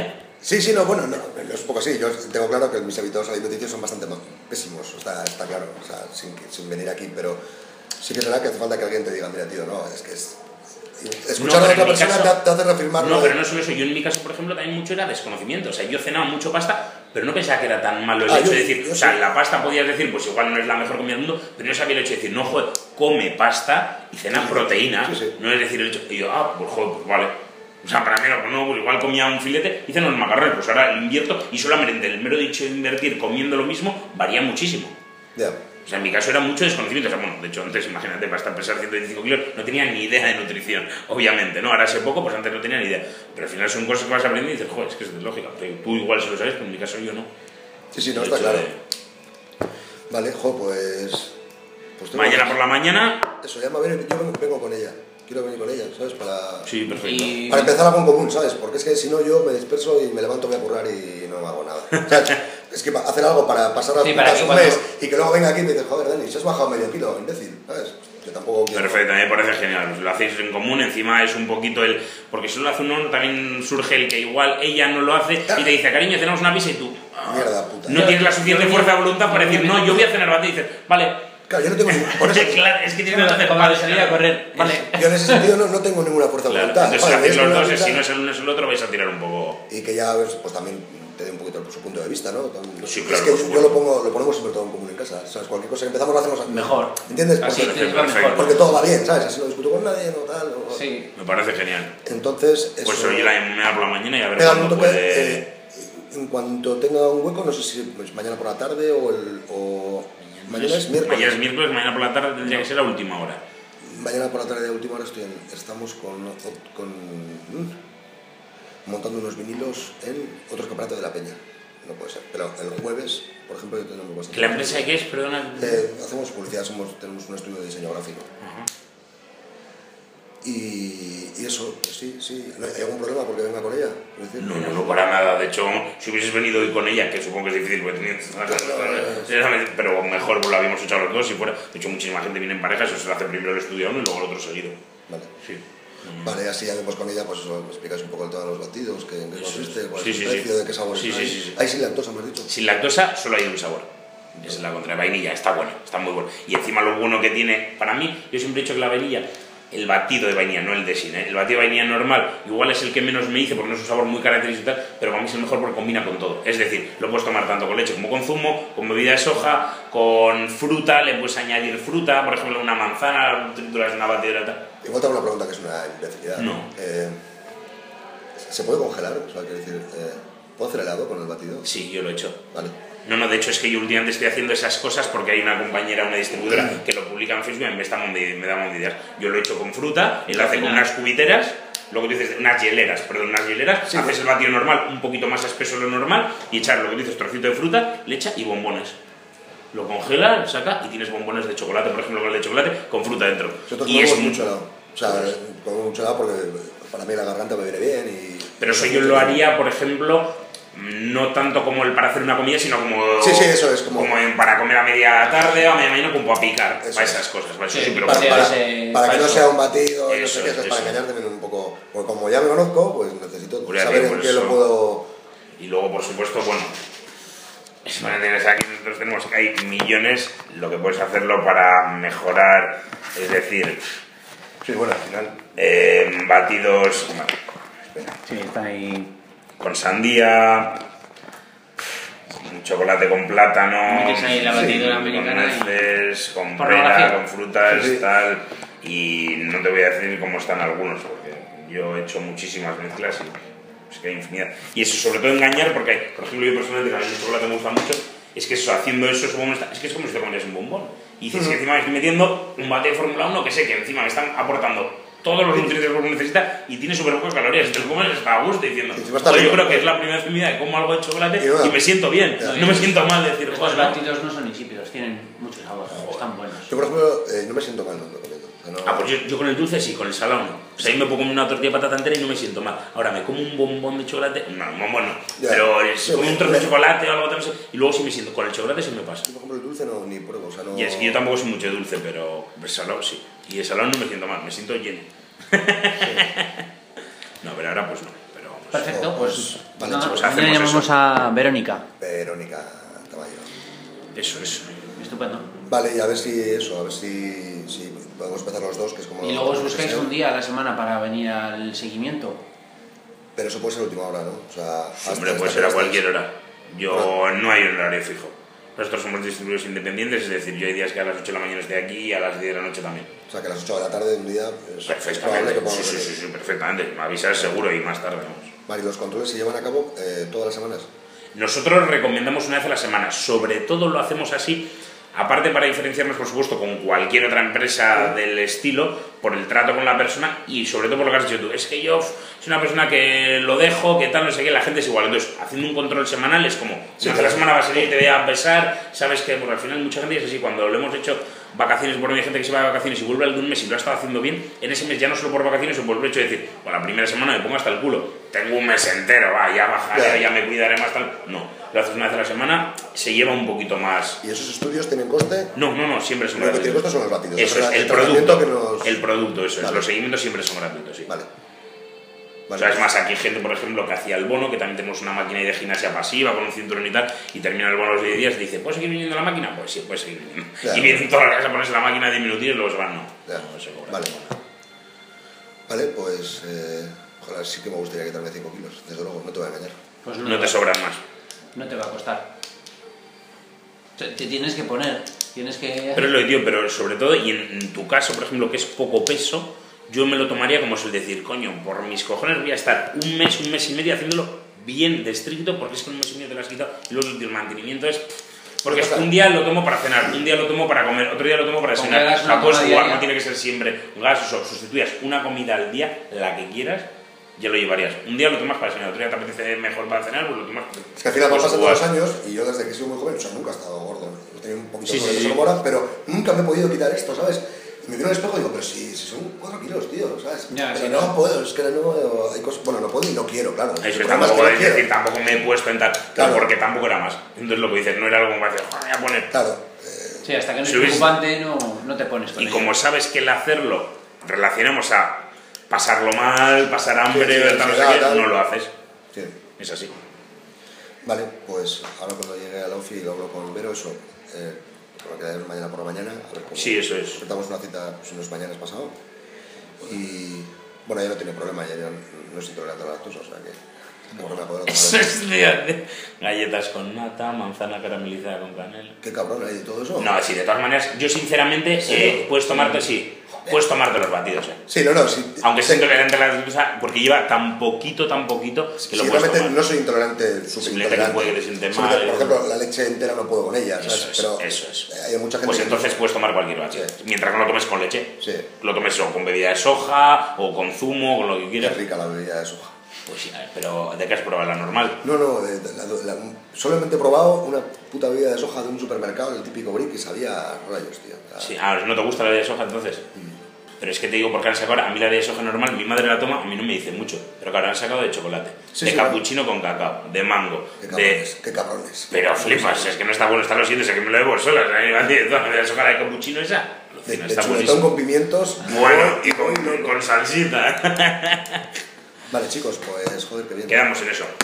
Sí, no, bueno, no es un poco así. Yo tengo claro que mis hábitos alimenticios son bastante pésimos, está claro, o sea, sin venir aquí, pero sí que es verdad que hace falta que alguien te diga, mira, tío, no, es que es... Escuchar a otra persona te hace reafirmarlo.
No, pero no solo eso. Yo en mi caso, por ejemplo, también mucho era desconocimiento. O sea, yo cenaba mucho pasta, pero no pensaba que era tan malo el hecho de decir... O sea, la pasta podías decir, pues igual no es la mejor comida del mundo, pero no sabía el hecho de decir, no, joder, come pasta y cena proteína. No es decir el hecho... Y yo, pues joder, pues vale. O sea, para mí, no, pues igual comía un filete y ceno los macarrones. Pues ahora invierto y solamente el mero hecho de invertir comiendo lo mismo varía muchísimo.
Ya.
O sea, en mi caso era mucho desconocimiento. O sea, bueno, de hecho, antes, imagínate, para estar pesar 125 kilos, no tenía ni idea de nutrición, obviamente, ¿no? Ahora sé poco, pues antes no tenía ni idea. Pero al final son cosas que vas aprendiendo y dices, joder, es que es de lógica. Tú igual se lo sabes, pero en mi caso yo no.
Sí, no, está claro. Vale, pues
mañana por la mañana...
Eso, yo vengo con ella. Quiero venir con ella, ¿sabes?
Sí, perfecto.
Para empezar algo en común, ¿sabes? Porque es que si no yo me disperso y me levanto, voy a currar y no hago nada. O sea, es que hacer algo para pasar un mes y que luego venga aquí y me dices, joder, Dani, si has bajado medio kilo, imbécil, ¿sabes? Yo tampoco quiero...
Perfecto, me parece genial. Lo hacéis en común, encima es un poquito el... Porque si lo hace uno, también surge el que igual ella no lo hace y te dice, cariño, cenamos una pizza y tú...
Mierda, puta.
No tienes la suficiente fuerza de voluntad para decir, no, yo voy a cenar bate y dices, vale...
Claro, yo no tengo
por eso, claro, es que tienes que hacer para
salir a correr. Vale.
Yo en ese sentido no tengo ninguna fuerza de voluntad.
Entonces, si hacéis los dos, si no es el uno es el otro, vais a tirar un poco.
Y que ya, pues también te dé un poquito su punto de vista, ¿no?
Sí, claro.
Es que yo lo ponemos siempre todo en común en casa. ¿Sabes? Cualquier cosa que empezamos lo hacemos
mejor.
¿Entiendes?
Así mejor.
Porque todo va bien, ¿sabes? Así no discuto con nadie, no tal.
Sí. Me parece genial.
Entonces,
pues hoy me da por la mañana y a ver cuándo puede.
En cuanto tenga un hueco, no sé si mañana por la tarde o mañana es miércoles.
Mañana es miércoles, mañana por la tarde tendría que ser a última hora.
Mañana por la tarde a última hora estamos montando unos vinilos en otro escaparate de la Peña. No puede ser, pero el jueves, por ejemplo, yo tenemos bastante...
¿La empresa de qué es? Perdona.
Hacemos publicidad, tenemos un estudio de diseño gráfico. Y eso, sí. ¿Hay algún problema porque venga con ella?
No, para nada. De hecho, si hubieses venido hoy con ella, que supongo que es difícil, porque pero mejor pues lo habíamos hecho a los dos si fuera. De hecho, muchísima gente viene en pareja, eso se lo hace primero el estudio a uno y luego el otro seguido.
Vale.
Sí.
Vale, así ya vemos con ella, pues eso, me explicáis un poco el tema de los batidos, qué consiste, cuál es el precio, de qué sabor
sí.
¿Hay sin lactosa, me has dicho?
Sin lactosa solo hay un sabor. Es la contra vainilla, está bueno, está muy bueno. Y encima lo bueno que tiene, para mí, yo siempre he dicho que la vainilla, el batido de vainilla, no el de sin, el batido de vainilla normal, igual es el que menos me dice porque no es un sabor muy característico y tal, pero para mí es el mejor porque combina con todo. Es decir, lo puedes tomar tanto con leche como con zumo, con bebida de soja, con fruta, le puedes añadir fruta, por ejemplo una manzana, trituras una batidora tal.
Igual te hago una pregunta que es una imbecilidad.
No.
¿Se puede congelar? O sea, quiero decir, ¿puedo hacer helado con el batido?
Sí, yo lo he hecho.
Vale.
No, de hecho es que yo últimamente estoy haciendo esas cosas porque hay una compañera, una distribuidora que lo publica en Facebook y me da un ideas. Yo lo he hecho con fruta, él lo hace con unas cubiteras, luego tú dices unas hieleras, sí, haces el batido normal, un poquito más espeso de lo normal y echar lo que dices, trocito de fruta, leche y bombones. Lo congela, lo saca y tienes bombones de chocolate, por ejemplo, con el de chocolate con fruta dentro.
Nosotros comemos mucho helado. O sea, comemos mucho helado porque para mí la garganta me viene bien y...
Pero eso yo lo haría, por ejemplo... No tanto como el para hacer una comida, sino como...
Sí, eso es como
para comer a media tarde o a media mañana, como para picar, eso para esas cosas. Para,
para que no sea un batido, eso, no sé qué, es para engañarte un poco. Porque como ya me conozco, pues necesito saber en qué lo puedo...
Y luego, por supuesto, bueno... Aquí nosotros tenemos que hay millones, lo que puedes hacerlo para mejorar, es decir...
Sí, bueno, al final...
batidos...
Espera. Sí, está ahí...
Con sandía, chocolate con plátano,
metes ahí la batidora americana
con nueces, con pera, con frutas, tal. Y no te voy a decir cómo están algunos, porque yo he hecho muchísimas mezclas y es que hay infinidad. Y eso, sobre todo engañar, porque, por ejemplo, yo personalmente, que a mí el chocolate me gusta mucho, es que eso, haciendo eso, es que es como si te comieras un bombón. Y dices que encima me estoy metiendo un bate de Fórmula 1 que sé que encima me están aportando todos los nutrientes que uno necesita y tiene súper pocas calorías. Te lo comes está a gusto diciendo, yo creo que es la primera vez en mi vida que como algo de chocolate y me siento bien, no me siento mal de decir,
los batidos no son insípidos, tienen mucho sabor, están buenos.
Yo, por ejemplo, no me siento mal comiendo.
Pues yo con el dulce sí, con el salado no. O sea, yo me puedo comer una tortilla de patata entera y no me siento mal. Ahora, me como un bombón de chocolate, no, un bombón no. Pero si como un trozo de chocolate o algo también, y luego sí me siento, con el chocolate sí me pasa.
Yo, por ejemplo, el dulce no, ni pruebo, o sea, no...
Y es que yo tampoco soy mucho de dulce, pero el salado sí. Y el salado no me siento mal, me siento lleno. No, pero ahora pues no, pero vamos.
Perfecto, pues
vale,
nada,
chicos,
mañana llamamos a Verónica.
Verónica Tamayo.
Eso.
Estupendo.
Vale, y a ver si podemos empezar los dos, que es como...
Y luego os buscáis un día a la semana para venir al seguimiento.
Pero eso puede ser a última hora, ¿no? O sea,
hombre, puede ser a cualquier hora. No hay un horario fijo. Nosotros somos distribuidores independientes, es decir, yo hay días que a las 8 de la mañana estoy aquí y a las 10 de la noche también.
O sea, que a las 8 de la tarde de un día
es probable que podamos sí, perfectamente. Me avisas seguro y más tarde, vamos.
Vale, ¿y los controles se llevan a cabo todas las semanas?
Nosotros recomendamos una vez a la semana. Sobre todo lo hacemos así, aparte para diferenciarnos, por supuesto, con cualquier otra empresa del estilo, por el trato con la persona y sobre todo por lo que has dicho tú. Es que yo soy una persona que lo dejo, que tal, no sé qué, la gente es igual. Entonces, haciendo un control semanal es como, una vez a la semana vas a salir, te voy a pesar, sabes que porque al final mucha gente es así, cuando lo hemos hecho vacaciones, bueno, hay gente que se va de vacaciones y vuelve al de un mes y lo ha estado haciendo bien, en ese mes ya no solo por vacaciones o por el hecho de decir, bueno, la primera semana me pongo hasta el culo, tengo un mes entero, va, ya bajaré, ya me cuidaré más, tal. No, lo haces una vez a la semana, se lleva un poquito más.
¿Y esos estudios tienen coste?
No, siempre son
gratuitos. Lo que tiene coste son los batidos.
Eso es, el producto, eso es, los seguimientos siempre son gratuitos, sí.
Vale.
O sea, es más, aquí hay gente, por ejemplo, que hacía el bono, que también tenemos una máquina de gimnasia pasiva con un cinturón y tal, y termina el bono los 10 días y dice, ¿puedes seguir viniendo a la máquina? Pues sí, puedes seguir viniendo. Y vienen toda la casa a ponerse la máquina 10 minutos y luego se van, no. No se cobra.
Vale, pues ojalá, sí que me gustaría quitarme 5 kilos, desde luego, no te voy a engañar.
Pues no te sobran más.
No te va a costar. Te tienes que poner, tienes que...
Pero es lo que digo, pero sobre todo, y en tu caso, por ejemplo, que es poco peso, yo me lo tomaría como es el decir, coño, por mis cojones voy a estar un mes y medio haciéndolo bien de estricto, porque es que en un mes y medio te lo has quitado, y luego el mantenimiento es... Porque es un día lo tomo para cenar, un día lo tomo para comer, otro día lo tomo para cenar. O sea, puedes jugar, no tiene que ser siempre un gas, o sustituyas una comida al día, la que quieras, ya lo llevarías. Un día lo tomas para cenar, otro día te apetece mejor para cenar, pues lo tomas...
Es que al final pasan todos los años, y yo desde que soy muy joven, o sea, nunca he estado gordo, he tenido un poquito de sobrepeso ahora, pero nunca me he podido quitar esto, ¿sabes? Y me miro al espejo y digo, pero si son 4 kilos, tío, ¿sabes?
Ya,
pero no puedo, es que no hay cosas... Bueno, no puedo y no quiero, claro.
Eso es, tampoco puedes decir, tampoco me he puesto en tal, claro, porque tampoco era más. Entonces lo que dices, no era algo como decir, joder, voy a poner...
Claro.
Sí, hasta que no es preocupante no te pones con
y
ello.
Como sabes que el hacerlo relacionamos a pasarlo mal, pasar hambre, no lo haces.
Sí.
Es así.
Vale, pues ahora cuando llegue a la OFI y lo hablo con Vero, eso... Lo que haremos mañana por la mañana, a ver cómo...
Sí, eso es.
Estamos una cita pues, unos mañanas pasado. Y bueno, ella no tiene problema, ella no es intolerante a la lactosa, o sea que...
Eso es de galletas con nata, manzana caramelizada con canela.
¿Qué cabrón hay de todo eso?
No, sí, de todas maneras, yo sinceramente, puedes tomarte, puedes tomarte los batidos,
Sí, sí.
Aunque sea intolerante a la lactosa, porque lleva tan poquito que lo puedes tomar.
No soy intolerante, súper intolerante.
Que puede que te siente mal.
Por ejemplo, la leche entera no puedo con ella, ¿sabes?
Eso es.
Hay mucha gente
pues entonces puedes tomar cualquier batido. Sí. Mientras no lo tomes con leche.
Sí.
Lo tomes o con bebida de soja, o con zumo, con lo que quieras.
Es rica la bebida de soja.
Pues sí, pero ¿de qué has probado? ¿La normal?
No, solamente he probado una puta bebida de soja de un supermercado, el típico brick, y sabía rayos, tío.
Sí, ¿no te gusta la bebida de soja entonces? Pero es que te digo, porque han sacado ahora, a mí la bebida de soja normal, mi madre la toma, a mí no me dice mucho, pero claro, han sacado de chocolate, de capuchino con cacao, de mango,
Qué cabrones.
Pero flipas, es que no está bueno, está lo siguiente, es que me lo debo sola, la bebida de soja de capuchino esa.
De chuletón con pimientos.
Bueno, y con salsita.
Vale, chicos, pues joder, que bien.
Quedamos en eso.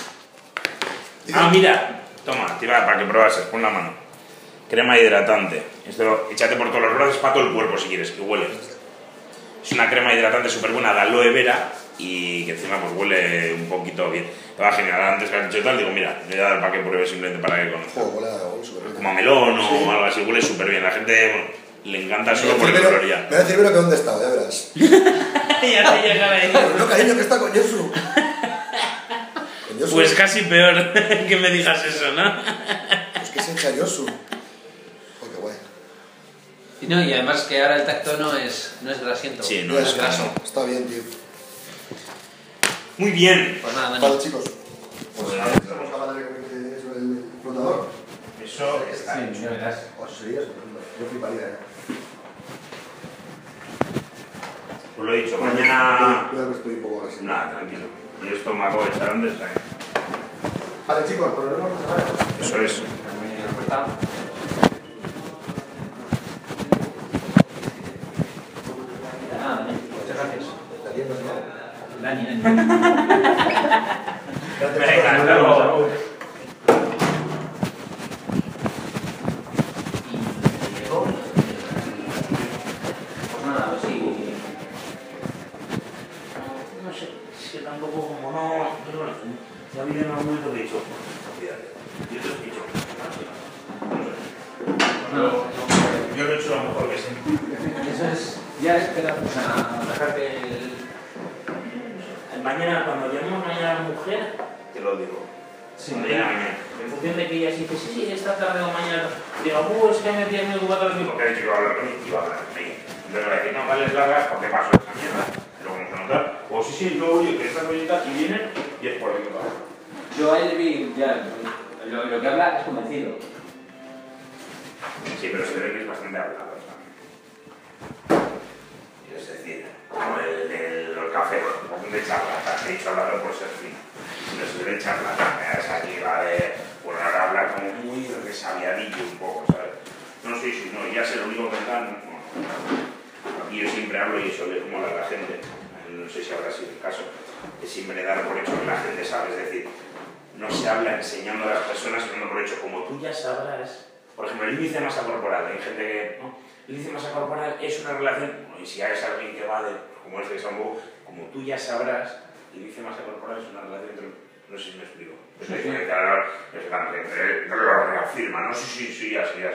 Mira, toma, tira para que probases, pon la mano. Crema hidratante. Esto, échate por todos los brazos, para todo el cuerpo si quieres, que huele. Es una crema hidratante súper buena de aloe vera y que encima pues huele un poquito bien. Te va genial. Antes que has dicho tal, digo, mira, me voy a dar para que pruebes simplemente para que conozcas. Como a melón o algo así, huele súper bien. La gente le encanta solo por el color ya.
Me voy a decir, pero que dónde está, ya verás.
Ya te llegará ahí.
No, cariño, que está con Yosu.
Pues casi peor que me digas eso, ¿no?
Pues que se echa Yosu. Qué guay.
Y además que ahora el tacto no es grasiento.
Sí, no es graso.
Está bien, tío.
Muy bien.
Pues nada, Dani.
Vale, chicos. Pues estamos acabando de sobre el flotador.
Eso está
sí,
hecho.
ya verás.
Pues sería estupendo. Yo fliparía,
Pues lo he dicho, mañana...
Cuidado que estoy un poco resignado.
Nada, tranquilo. Y esto me acabo de echar antes.
Vale, chicos, pues nos vemos esta semana.
Eso es.
Nada, Dani. Muchas gracias.
Está bien, ¿no?
Dani. Ya espera, o sea, dejarte el...
Mañana, cuando llamemos mañana a la mujer, te lo digo.
Sí,
mañana. En función de que ella sí dice, sí, esta tarde o mañana, digo, es que me tienes muy ocupado el porque he dicho que iba a hablar con él, iba a hablar con ella. Entonces va a decir, no, vales largas, ¿por qué pasó esa mierda? Luego vamos a notar, o sí, luego oye, que esta cosita y vienen, y es por lo que pasa.
Yo a él vi, ya, lo que habla es convencido.
Sí, pero se ve que es bastante hablado. Es decir, como el café, de charlatán, he dicho hablado por ser fino. No se ve charlatán, es aquí va de. Bueno, ahora habla como muy resabiadillo un poco, ¿sabes? No sé si no, ya sé lo único que dan. Aquí yo siempre hablo y eso es como habla la gente. No sé si habrá sido el caso, de siempre dar por hecho que la gente sabe, es decir, no se habla enseñando a las personas, sino por hecho, como tú ya sabrás. Por ejemplo, el índice de masa corporal, hay gente que. ¿No? El índice de masa corporal es una relación, y si es alguien que va de, como este Sambo, como tú ya sabrás, el índice de masa corporal es una relación entre. No sé si me explico. Lo reafirma, ¿no? Sí, ya sé.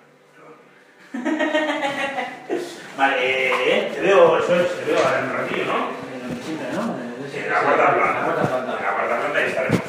Vale, te veo ahora en un ratillo, ¿no?
Siempre, ¿no?
En la cuarta planta. En la cuarta planta y estaremos.